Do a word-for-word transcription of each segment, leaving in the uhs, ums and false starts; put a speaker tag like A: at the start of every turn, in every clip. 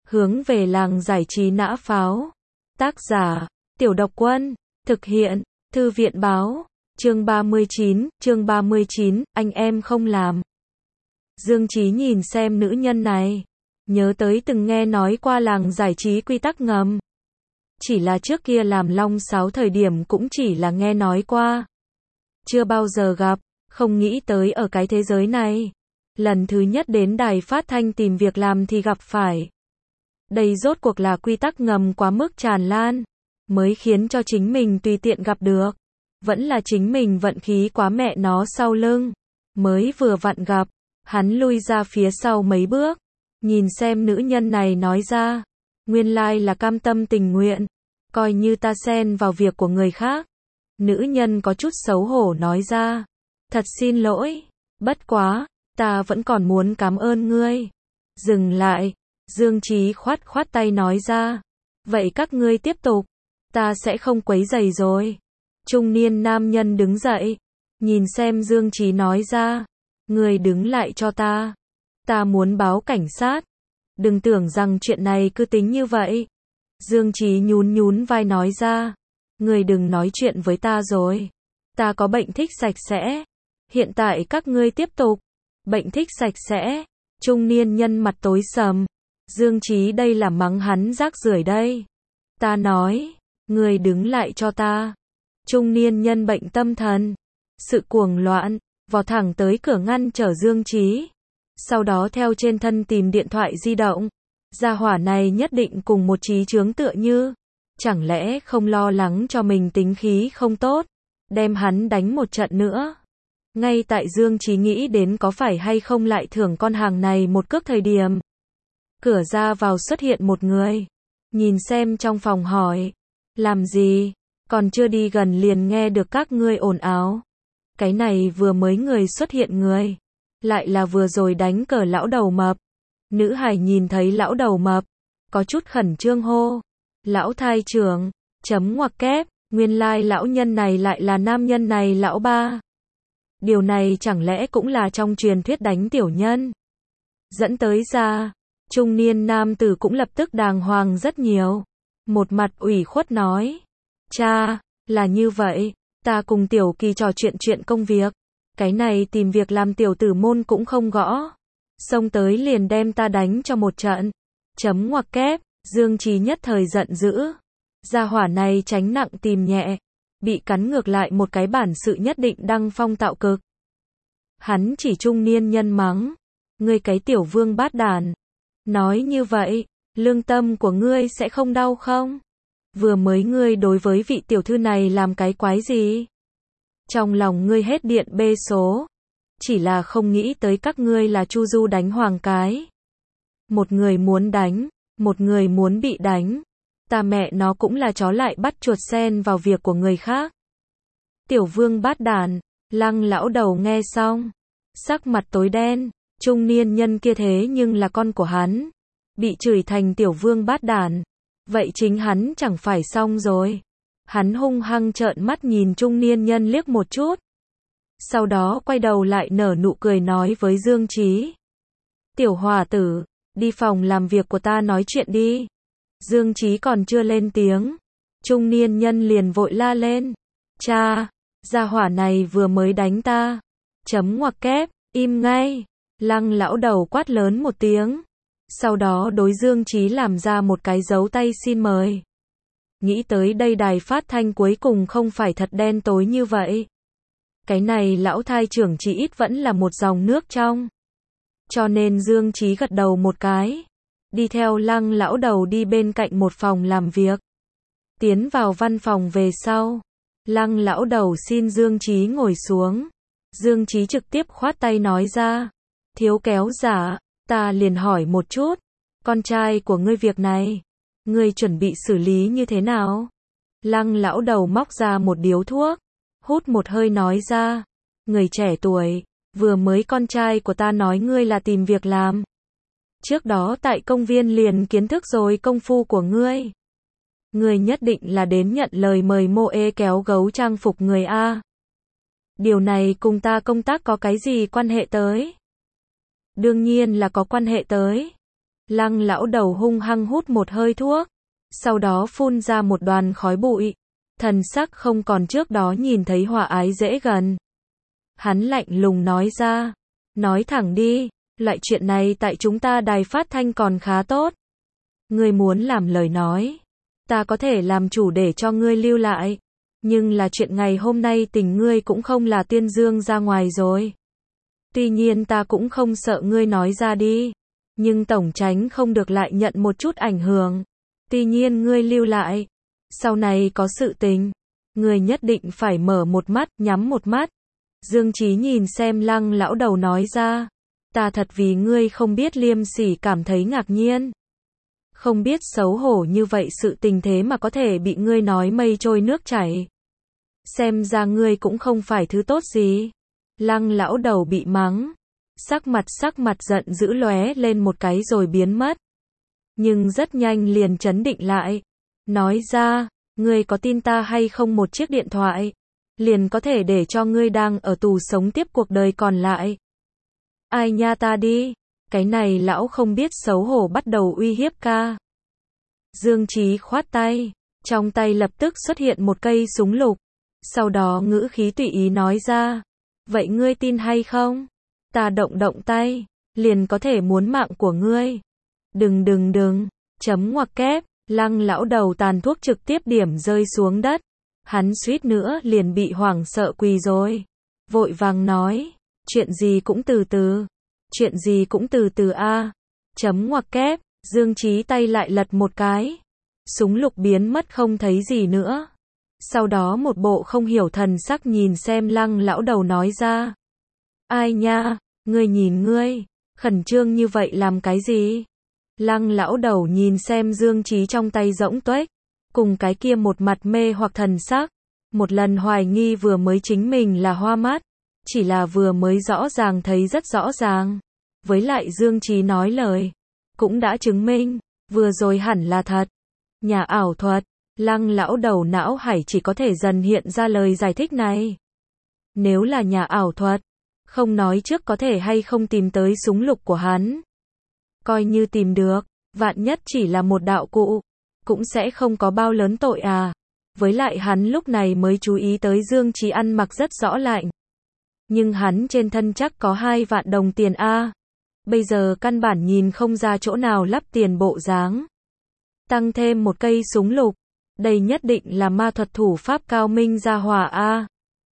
A: Hướng về làng giải trí nã pháo. Tác giả, Tiểu Độc Quân. Thực hiện, Thư viện báo. Chương ba mươi chín, chương ba mươi chín, anh em không làm. Dương Chí nhìn xem nữ nhân này. Nhớ tới từng nghe nói qua làng giải trí quy tắc ngầm. Chỉ là trước kia làm long sáo thời điểm cũng chỉ là nghe nói qua. Chưa bao giờ gặp, không nghĩ tới ở cái thế giới này. Lần thứ nhất đến đài phát thanh tìm việc làm thì gặp phải. Đây rốt cuộc là quy tắc ngầm quá mức tràn lan, mới khiến cho chính mình tùy tiện gặp được. Vẫn là chính mình vận khí quá mẹ nó sau lưng. Mới vừa vặn gặp, hắn lui ra phía sau mấy bước. Nhìn xem nữ nhân này nói ra. Nguyên lai là cam tâm tình nguyện. Coi như ta xen vào việc của người khác. Nữ nhân có chút xấu hổ nói ra. Thật xin lỗi. Bất quá, ta vẫn còn muốn cảm ơn ngươi. Dừng lại. Dương Chí khoát khoát tay nói ra. Vậy các ngươi tiếp tục. Ta sẽ không quấy rầy rồi. Trung niên nam nhân đứng dậy. Nhìn xem Dương Chí nói ra. Ngươi đứng lại cho ta. Ta muốn báo cảnh sát. Đừng tưởng rằng chuyện này cứ tính như vậy. Dương Chí nhún nhún vai nói ra. Ngươi đừng nói chuyện với ta rồi. Ta có bệnh thích sạch sẽ. Hiện tại các ngươi tiếp tục. Bệnh thích sạch sẽ. Trung niên nhân mặt tối sầm. Dương Chí đây là mắng hắn rác rưởi đây. Ta nói. Ngươi đứng lại cho ta. Trung niên nhân bệnh tâm thần. Sự cuồng loạn. Vò thẳng tới cửa ngăn trở Dương Chí. Sau đó theo trên thân tìm điện thoại di động. Gia hỏa này nhất định cùng một trí chướng tựa như. Chẳng lẽ không lo lắng cho mình tính khí không tốt. Đem hắn đánh một trận nữa. Ngay tại Dương Chí nghĩ đến có phải hay không lại thưởng con hàng này một cước thời điểm. Cửa ra vào xuất hiện một người. Nhìn xem trong phòng hỏi. Làm gì? Còn chưa đi gần liền nghe được các ngươi ồn ào. Cái này vừa mới người xuất hiện người. Lại là vừa rồi đánh cờ lão đầu mập. Nữ hài nhìn thấy lão đầu mập. Có chút khẩn trương hô. Lão thai trưởng. Chấm ngoặc kép. Nguyên lai lão nhân này lại là nam nhân này lão ba. Điều này chẳng lẽ cũng là trong truyền thuyết đánh tiểu nhân. Dẫn tới ra. Trung niên nam tử cũng lập tức đàng hoàng rất nhiều. Một mặt ủy khuất nói. Cha, là như vậy. Ta cùng tiểu kỳ trò chuyện chuyện công việc. Cái này tìm việc làm tiểu tử môn cũng không gõ. Xông tới liền đem ta đánh cho một trận. Chấm ngoặc kép. Dương Chí nhất thời giận dữ. Gia hỏa này tránh nặng tìm nhẹ. Bị cắn ngược lại một cái bản sự nhất định đăng phong tạo cực. Hắn chỉ trung niên nhân mắng. Ngươi cái tiểu vương bát đàn. Nói như vậy, lương tâm của ngươi sẽ không đau không? Vừa mới ngươi đối với vị tiểu thư này làm cái quái gì? Trong lòng ngươi hết điện bê số. Chỉ là không nghĩ tới các ngươi là chu du đánh hoàng cái. Một người muốn đánh, một người muốn bị đánh. Ta mẹ nó cũng là chó lại bắt chuột sen vào việc của người khác. Tiểu vương bát đàn, Lăng lão đầu nghe xong. Sắc mặt tối đen, trung niên nhân kia thế nhưng là con của hắn. Bị chửi thành tiểu vương bát đàn. Vậy chính hắn chẳng phải xong rồi. Hắn hung hăng trợn mắt nhìn trung niên nhân liếc một chút. Sau đó quay đầu lại nở nụ cười nói với Dương Chí. Tiểu hòa tử, đi phòng làm việc của ta nói chuyện đi. Dương Chí còn chưa lên tiếng. Trung niên nhân liền vội la lên. Cha, gia hỏa này vừa mới đánh ta. Chấm ngoặc kép, im ngay. Lăng lão đầu quát lớn một tiếng. Sau đó đối Dương Chí làm ra một cái dấu tay xin mời. Nghĩ tới đây đài phát thanh cuối cùng không phải thật đen tối như vậy. Cái này lão thai trưởng chỉ ít vẫn là một dòng nước trong. Cho nên Dương Chí gật đầu một cái. Đi theo Lăng lão đầu đi bên cạnh một phòng làm việc. Tiến vào văn phòng về sau. Lăng lão đầu xin Dương Chí ngồi xuống. Dương Chí trực tiếp khoát tay nói ra. Thiếu kéo giả, ta liền hỏi một chút. Con trai của ngươi việc này. Ngươi chuẩn bị xử lý như thế nào? Lăng lão đầu móc ra một điếu thuốc. Hút một hơi nói ra. Người trẻ tuổi, vừa mới con trai của ta nói ngươi là tìm việc làm. Trước đó tại công viên liền kiến thức rồi công phu của ngươi. Ngươi nhất định là đến nhận lời mời mô ê kéo gấu trang phục người A. Điều này cùng ta công tác có cái gì quan hệ tới? Đương nhiên là có quan hệ tới. Lăng lão đầu hung hăng hút một hơi thuốc, sau đó phun ra một đoàn khói bụi, thần sắc không còn trước đó nhìn thấy hòa ái dễ gần. Hắn lạnh lùng nói ra, nói thẳng đi, loại chuyện này tại chúng ta đài phát thanh còn khá tốt. Ngươi muốn làm lời nói, ta có thể làm chủ để cho ngươi lưu lại, nhưng là chuyện ngày hôm nay tình ngươi cũng không là tuyên dương ra ngoài rồi. Tuy nhiên ta cũng không sợ ngươi nói ra đi, nhưng tổng tránh không được lại nhận một chút ảnh hưởng. Tuy nhiên ngươi lưu lại, sau này có sự tình, ngươi nhất định phải mở một mắt, nhắm một mắt. Dương Chí nhìn xem Lăng lão đầu nói ra, ta thật vì ngươi không biết liêm sỉ cảm thấy ngạc nhiên. Không biết xấu hổ như vậy sự tình thế mà có thể bị ngươi nói mây trôi nước chảy. Xem ra ngươi cũng không phải thứ tốt gì. Lăng lão đầu bị mắng, sắc mặt sắc mặt giận dữ lóe lên một cái rồi biến mất. Nhưng rất nhanh liền trấn định lại, nói ra, ngươi có tin ta hay không một chiếc điện thoại, liền có thể để cho ngươi đang ở tù sống tiếp cuộc đời còn lại. Ai nha ta đi, cái này lão không biết xấu hổ bắt đầu uy hiếp ca. Dương Chí khoát tay, trong tay lập tức xuất hiện một cây súng lục, sau đó ngữ khí tùy ý nói ra, vậy ngươi tin hay không? Ta động động tay, liền có thể muốn mạng của ngươi. Đừng đừng đừng, chấm ngoặc kép, Lăng lão đầu tàn thuốc trực tiếp điểm rơi xuống đất. Hắn suýt nữa liền bị hoảng sợ quỳ rồi. Vội vàng nói, chuyện gì cũng từ từ, chuyện gì cũng từ từ a. Chấm ngoặc kép, Dương Chí tay lại lật một cái. Súng lục biến mất không thấy gì nữa. Sau đó một bộ không hiểu thần sắc nhìn xem Lăng lão đầu nói ra. Ai nha, ngươi nhìn ngươi, khẩn trương như vậy làm cái gì? Lăng lão đầu nhìn xem Dương Chí trong tay rỗng tuếch, cùng cái kia một mặt mê hoặc thần sắc, một lần hoài nghi vừa mới chính mình là hoa mắt, chỉ là vừa mới rõ ràng thấy rất rõ ràng. Với lại Dương Chí nói lời, cũng đã chứng minh, vừa rồi hẳn là thật. Nhà ảo thuật, Lăng lão đầu não hải chỉ có thể dần hiện ra lời giải thích này. Nếu là nhà ảo thuật, không nói trước có thể hay không tìm tới súng lục của hắn. Coi như tìm được, vạn nhất chỉ là một đạo cụ, cũng sẽ không có bao lớn tội à. Với lại hắn lúc này mới chú ý tới Dương Chí ăn mặc rất rõ lạnh. Nhưng hắn trên thân chắc có hai vạn đồng tiền a. Bây giờ căn bản nhìn không ra chỗ nào lắp tiền bộ dáng. Tăng thêm một cây súng lục, đây nhất định là ma thuật thủ pháp cao minh gia hỏa a.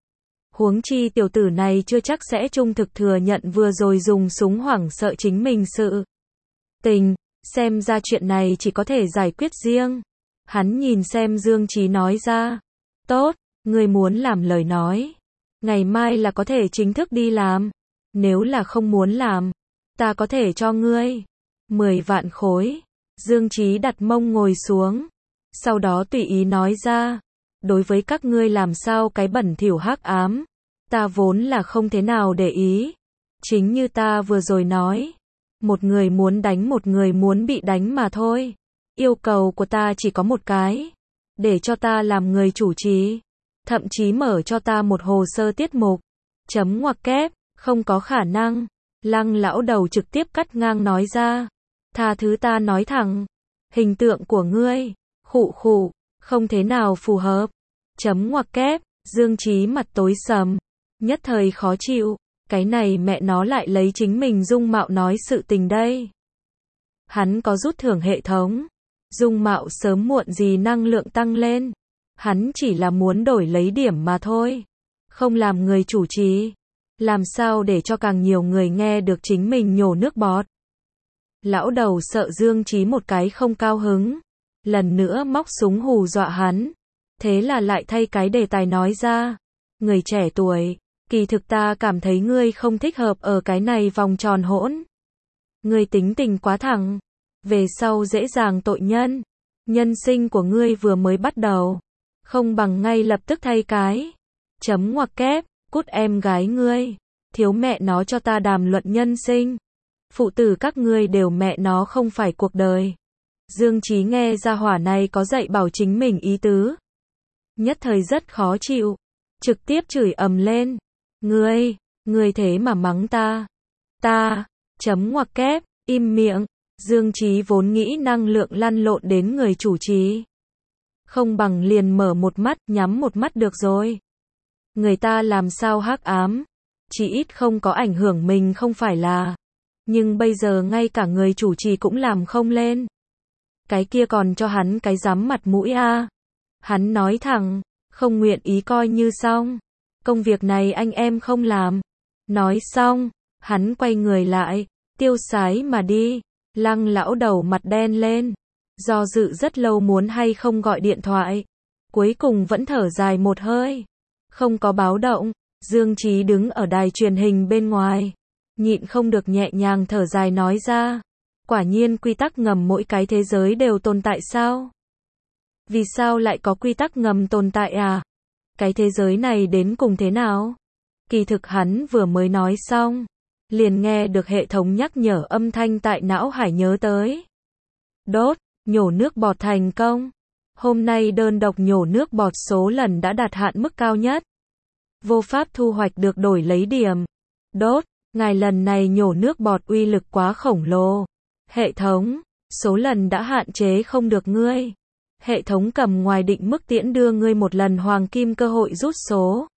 A: Huống chi tiểu tử này chưa chắc sẽ trung thực thừa nhận vừa rồi dùng súng hoảng sợ chính mình sự tình, xem ra chuyện này chỉ có thể giải quyết riêng. Hắn nhìn xem Dương Chí nói ra, tốt, ngươi muốn làm lời nói, ngày mai là có thể chính thức đi làm, nếu là không muốn làm, ta có thể cho ngươi mười vạn khối. Dương Chí đặt mông ngồi xuống, sau đó tùy ý nói ra, đối với các ngươi làm sao cái bẩn thỉu hắc ám, ta vốn là không thế nào để ý. Chính như ta vừa rồi nói, một người muốn đánh một người muốn bị đánh mà thôi. Yêu cầu của ta chỉ có một cái, để cho ta làm người chủ trì, thậm chí mở cho ta một hồ sơ tiết mục. Chấm ngoặc kép, không có khả năng. Lăng lão đầu trực tiếp cắt ngang nói ra, tha thứ ta nói thẳng, hình tượng của ngươi, khụ khụ, không thế nào phù hợp. Chấm ngoặc kép, Dương Chí mặt tối sầm, nhất thời khó chịu, cái này mẹ nó lại lấy chính mình dung mạo nói sự tình đây. Hắn có rút thưởng hệ thống, dung mạo sớm muộn gì năng lượng tăng lên, hắn chỉ là muốn đổi lấy điểm mà thôi, không làm người chủ trì, làm sao để cho càng nhiều người nghe được chính mình nhổ nước bọt. Lão đầu sợ Dương Chí một cái không cao hứng, lần nữa móc súng hù dọa hắn, thế là lại thay cái đề tài nói ra, người trẻ tuổi, kỳ thực ta cảm thấy ngươi không thích hợp ở cái này vòng tròn hỗn. Ngươi tính tình quá thẳng, về sau dễ dàng tội nhân, nhân sinh của ngươi vừa mới bắt đầu, không bằng ngay lập tức thay cái. Chấm ngoặc kép, cút em gái ngươi, thiếu mẹ nó cho ta đàm luận nhân sinh. Phụ tử các ngươi đều mẹ nó không phải cuộc đời. Dương Chí nghe ra hỏa này có dạy bảo chính mình ý tứ, nhất thời rất khó chịu, trực tiếp chửi ầm lên. Ngươi, ngươi thế mà mắng ta. Ta, chấm ngoặc kép, im miệng. Dương Chí vốn nghĩ năng lượng lăn lộn đến người chủ trì. Không bằng liền mở một mắt, nhắm một mắt được rồi. Người ta làm sao hắc ám, chỉ ít không có ảnh hưởng mình không phải là. Nhưng bây giờ ngay cả người chủ trì cũng làm không lên. Cái kia còn cho hắn cái dám mặt mũi a. À. Hắn nói thẳng, không nguyện ý coi như xong. Công việc này anh em không làm. Nói xong, hắn quay người lại, tiêu sái mà đi. Lăng lão đầu mặt đen lên, do dự rất lâu muốn hay không gọi điện thoại. Cuối cùng vẫn thở dài một hơi. Không có báo động, Dương Chí đứng ở đài truyền hình bên ngoài. Nhịn không được nhẹ nhàng thở dài nói ra. Quả nhiên quy tắc ngầm mỗi cái thế giới đều tồn tại sao? Vì sao lại có quy tắc ngầm tồn tại à? Cái thế giới này đến cùng thế nào? Kỳ thực hắn vừa mới nói xong, liền nghe được hệ thống nhắc nhở âm thanh tại não hải nhớ tới. Đốt, nhổ nước bọt thành công. Hôm nay đơn độc nhổ nước bọt số lần đã đạt hạn mức cao nhất. Vô pháp thu hoạch được đổi lấy điểm. Đốt, ngài lần này nhổ nước bọt uy lực quá khổng lồ. Hệ thống, số lần đã hạn chế không được ngươi. Hệ thống cầm ngoài định mức tiễn đưa ngươi một lần hoàng kim cơ hội rút số.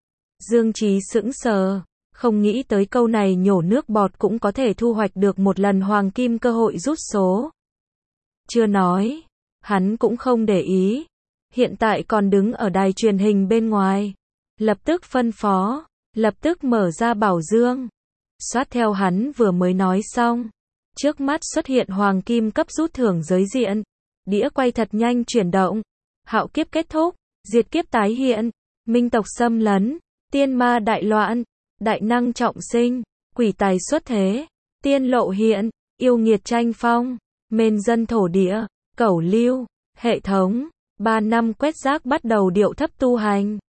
A: Dương Chí sững sờ, không nghĩ tới câu này nhổ nước bọt cũng có thể thu hoạch được một lần hoàng kim cơ hội rút số. Chưa nói, hắn cũng không để ý. Hiện tại còn đứng ở đài truyền hình bên ngoài. Lập tức phân phó, lập tức mở ra bảo dương. Xoát theo hắn vừa mới nói xong. Trước mắt xuất hiện hoàng kim cấp rút thưởng giới diện. Đĩa quay thật nhanh chuyển động. Hạo kiếp kết thúc, diệt kiếp tái hiện, minh tộc xâm lấn, tiên ma đại loạn, đại năng trọng sinh, quỷ tài xuất thế, tiên lộ hiện, yêu nghiệt tranh phong, mên dân thổ địa, cẩu lưu, hệ thống, ba năm quét rác bắt đầu điệu thấp tu hành.